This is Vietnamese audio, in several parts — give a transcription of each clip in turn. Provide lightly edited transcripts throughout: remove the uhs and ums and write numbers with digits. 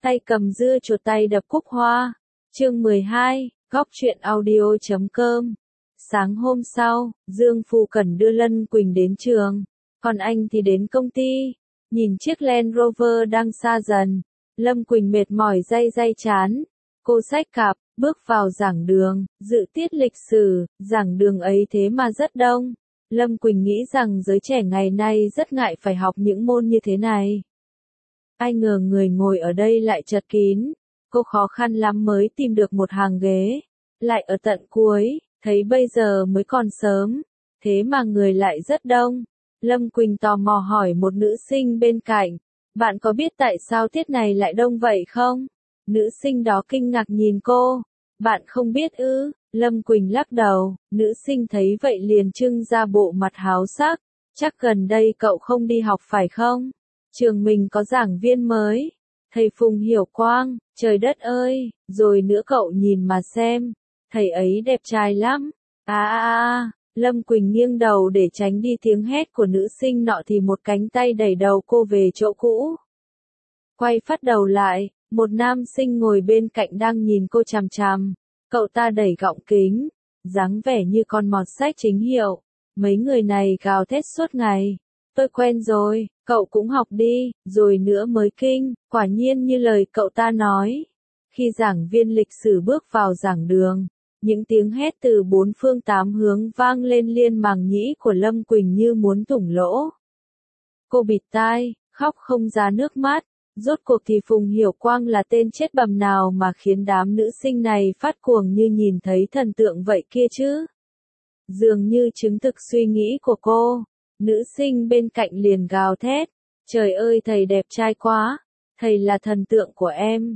tay cầm dưa chuột tay đập cúc hoa. Chương 12, góc truyện audio.com. Sáng hôm sau, Dương Phu Cẩn đưa Lân Quỳnh đến trường, còn anh thì đến công ty. Nhìn chiếc Land Rover đang xa dần, Lâm Quỳnh mệt mỏi day chán. Cô xách cặp, bước vào giảng đường, dự tiết lịch sử. Giảng đường ấy thế mà rất đông. Lâm Quỳnh nghĩ rằng giới trẻ ngày nay rất ngại phải học những môn như thế này. Ai ngờ người ngồi ở đây lại chật kín. Cô khó khăn lắm mới tìm được một hàng ghế, lại ở tận cuối, thấy bây giờ mới còn sớm, thế mà người lại rất đông. Lâm Quỳnh tò mò hỏi một nữ sinh bên cạnh, bạn có biết tại sao tiết này lại đông vậy không? Nữ sinh đó kinh ngạc nhìn cô, bạn không biết ư? Lâm Quỳnh lắc đầu. Nữ sinh thấy vậy liền trưng ra bộ mặt háo sắc, chắc gần đây cậu không đi học phải không? Trường mình có giảng viên mới, thầy Phùng Hiểu Quang. Trời đất ơi, rồi nữa cậu nhìn mà xem, thầy ấy đẹp trai lắm. Lâm Quỳnh nghiêng đầu để tránh đi tiếng hét của nữ sinh nọ thì một cánh tay đẩy đầu cô về chỗ cũ. Quay phát đầu lại, một nam sinh ngồi bên cạnh đang nhìn cô chằm chằm. Cậu ta đẩy gọng kính, dáng vẻ như con mọt sách chính hiệu. Mấy người này gào thét suốt ngày. Tôi quen rồi, cậu cũng học đi, rồi nữa mới kinh. Quả nhiên như lời cậu ta nói. Khi giảng viên lịch sử bước vào giảng đường, những tiếng hét từ bốn phương tám hướng vang lên liên màng nhĩ của Lâm Quỳnh như muốn thủng lỗ. Cô bịt tai, khóc không ra nước mắt. Rốt cuộc thì Phùng Hiểu Quang là tên chết bầm nào mà khiến đám nữ sinh này phát cuồng như nhìn thấy thần tượng vậy kia chứ? Dường như chứng thực suy nghĩ của cô, nữ sinh bên cạnh liền gào thét. Trời ơi thầy đẹp trai quá, thầy là thần tượng của em.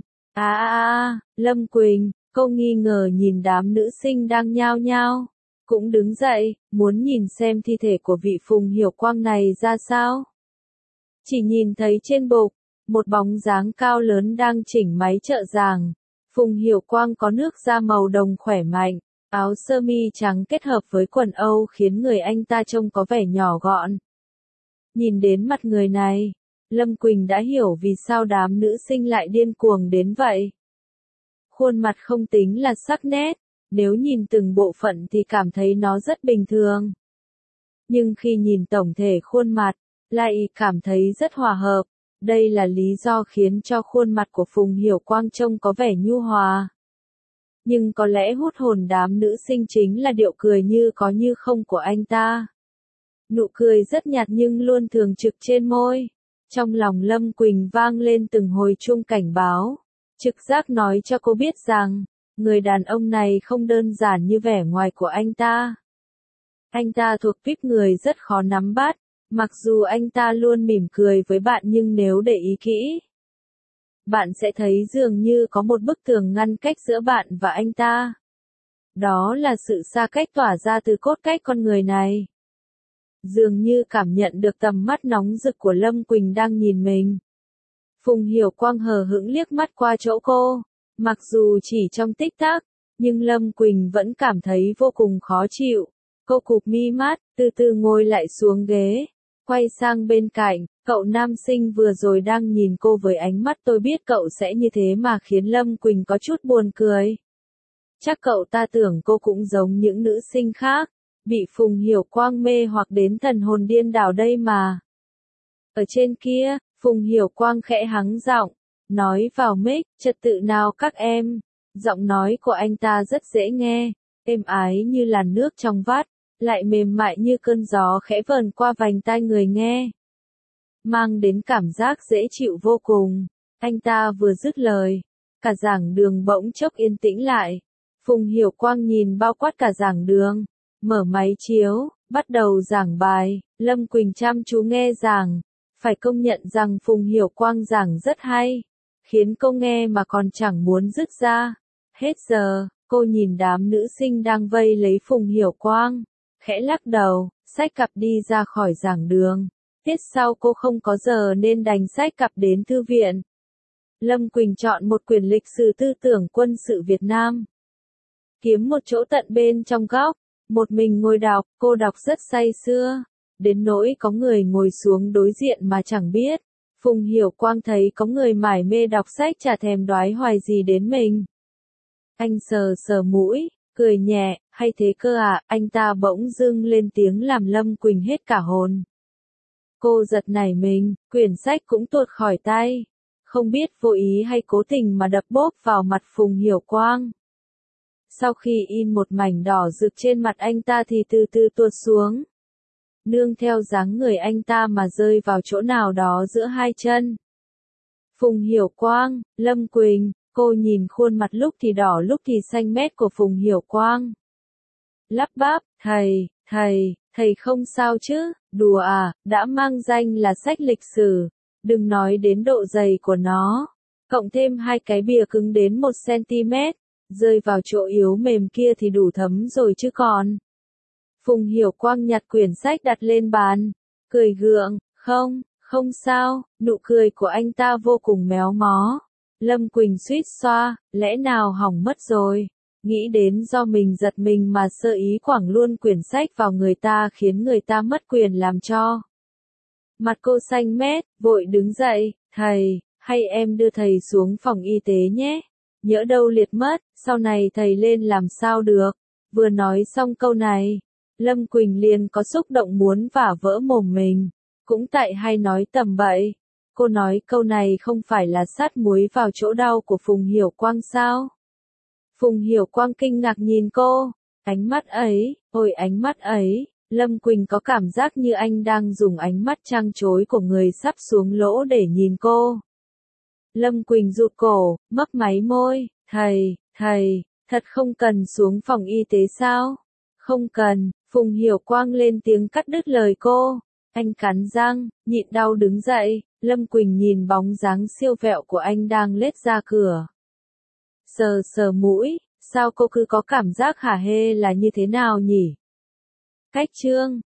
Lâm Quỳnh, cô nghi ngờ nhìn đám nữ sinh đang nhao nhao. Cũng đứng dậy, muốn nhìn xem thi thể của vị Phùng Hiểu Quang này ra sao. Chỉ nhìn thấy trên bục, một bóng dáng cao lớn đang chỉnh máy trợ giảng. Phùng Hiểu Quang có nước da màu đồng khỏe mạnh, áo sơ mi trắng kết hợp với quần Âu khiến người anh ta trông có vẻ nhỏ gọn. Nhìn đến mặt người này, Lâm Quỳnh đã hiểu vì sao đám nữ sinh lại điên cuồng đến vậy. Khuôn mặt không tính là sắc nét, nếu nhìn từng bộ phận thì cảm thấy nó rất bình thường. Nhưng khi nhìn tổng thể khuôn mặt, lại cảm thấy rất hòa hợp. Đây là lý do khiến cho khuôn mặt của Phùng Hiểu Quang trông có vẻ nhu hòa. Nhưng có lẽ hút hồn đám nữ sinh chính là điệu cười như có như không của anh ta. Nụ cười rất nhạt nhưng luôn thường trực trên môi. Trong lòng Lâm Quỳnh vang lên từng hồi chuông cảnh báo. Trực giác nói cho cô biết rằng, người đàn ông này không đơn giản như vẻ ngoài của anh ta. Anh ta thuộc tuýp người rất khó nắm bắt. Mặc dù anh ta luôn mỉm cười với bạn nhưng nếu để ý kỹ, bạn sẽ thấy dường như có một bức tường ngăn cách giữa bạn và anh ta. Đó là sự xa cách tỏa ra từ cốt cách con người này. Dường như cảm nhận được tầm mắt nóng rực của Lâm Quỳnh đang nhìn mình. Phùng Hiểu Quang hờ hững liếc mắt qua chỗ cô. Mặc dù chỉ trong tích tắc, nhưng Lâm Quỳnh vẫn cảm thấy vô cùng khó chịu. Cô cụp mi mắt, từ từ ngồi lại xuống ghế. Quay sang bên cạnh, cậu nam sinh vừa rồi đang nhìn cô với ánh mắt tôi biết cậu sẽ như thế mà khiến Lâm Quỳnh có chút buồn cười. Chắc cậu ta tưởng cô cũng giống những nữ sinh khác, bị Phùng Hiểu Quang mê hoặc đến thần hồn điên đảo đây mà. Ở trên kia, Phùng Hiểu Quang khẽ hắng giọng, nói vào mic, trật tự nào các em. Giọng nói của anh ta rất dễ nghe, êm ái như làn nước trong vắt, lại mềm mại như cơn gió khẽ vờn qua vành tai người nghe. Mang đến cảm giác dễ chịu vô cùng. Anh ta vừa dứt lời, cả giảng đường bỗng chốc yên tĩnh lại. Phùng Hiểu Quang nhìn bao quát cả giảng đường, mở máy chiếu, bắt đầu giảng bài. Lâm Quỳnh chăm chú nghe giảng, phải công nhận rằng Phùng Hiểu Quang giảng rất hay, khiến cô nghe mà còn chẳng muốn dứt ra. Hết giờ, cô nhìn đám nữ sinh đang vây lấy Phùng Hiểu Quang, khẽ lắc đầu, xách cặp đi ra khỏi giảng đường. Tiết sau cô không có giờ nên đành xách cặp đến thư viện. Lâm Quỳnh chọn một quyển lịch sử tư tưởng quân sự Việt Nam. Kiếm một chỗ tận bên trong góc, một mình ngồi đọc, cô đọc rất say sưa, đến nỗi có người ngồi xuống đối diện mà chẳng biết. Phùng Hiểu Quang thấy có người mải mê đọc sách chả thèm đoái hoài gì đến mình. Anh sờ sờ mũi, cười nhẹ, hay thế cơ à, anh ta bỗng dưng lên tiếng làm Lâm Quỳnh hết cả hồn. Cô giật nảy mình, quyển sách cũng tuột khỏi tay. Không biết vô ý hay cố tình mà đập bốp vào mặt Phùng Hiểu Quang. Sau khi in một mảnh đỏ rực trên mặt anh ta thì từ từ tuột xuống. Nương theo dáng người anh ta mà rơi vào chỗ nào đó giữa hai chân. Phùng Hiểu Quang, Lâm Quỳnh, cô nhìn khuôn mặt lúc thì đỏ lúc thì xanh mét của Phùng Hiểu Quang. Lắp bắp, thầy không sao chứ, đùa à, đã mang danh là sách lịch sử, đừng nói đến độ dày của nó, cộng thêm hai cái bìa cứng đến 1 cm, rơi vào chỗ yếu mềm kia thì đủ thấm rồi chứ còn. Phùng Hiểu Quang nhặt quyển sách đặt lên bàn, cười gượng, không sao, nụ cười của anh ta vô cùng méo mó. Lâm Quỳnh suýt xoa, lẽ nào hỏng mất rồi. Nghĩ đến do mình giật mình mà sơ ý quẳng luôn quyển sách vào người ta khiến người ta mất quyền làm cho. Mặt cô xanh mét, vội đứng dậy, thầy, hay em đưa thầy xuống phòng y tế nhé. Nhỡ đâu liệt mất, sau này thầy lên làm sao được. Vừa nói xong câu này, Lâm Quỳnh liền có xúc động muốn vả vỡ mồm mình. Cũng tại hay nói tầm bậy. Cô nói câu này không phải là sát muối vào chỗ đau của Phùng Hiểu Quang sao? Phùng Hiểu Quang kinh ngạc nhìn cô. Ánh mắt ấy, ôi ánh mắt ấy, Lâm Quỳnh có cảm giác như anh đang dùng ánh mắt trăng trối của người sắp xuống lỗ để nhìn cô. Lâm Quỳnh rụt cổ, mấp máy môi, thầy, thật không cần xuống phòng y tế sao? Không cần, Phùng Hiểu Quang lên tiếng cắt đứt lời cô. Anh cắn răng, nhịn đau đứng dậy, Lâm Quỳnh nhìn bóng dáng siêu vẹo của anh đang lết ra cửa. Sờ sờ mũi, sao cô cứ có cảm giác hả hê là như thế nào nhỉ? Cách chương